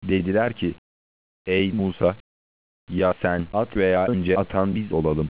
Dediler ki, ey Musa, ya sen at veya önce atan biz olalım.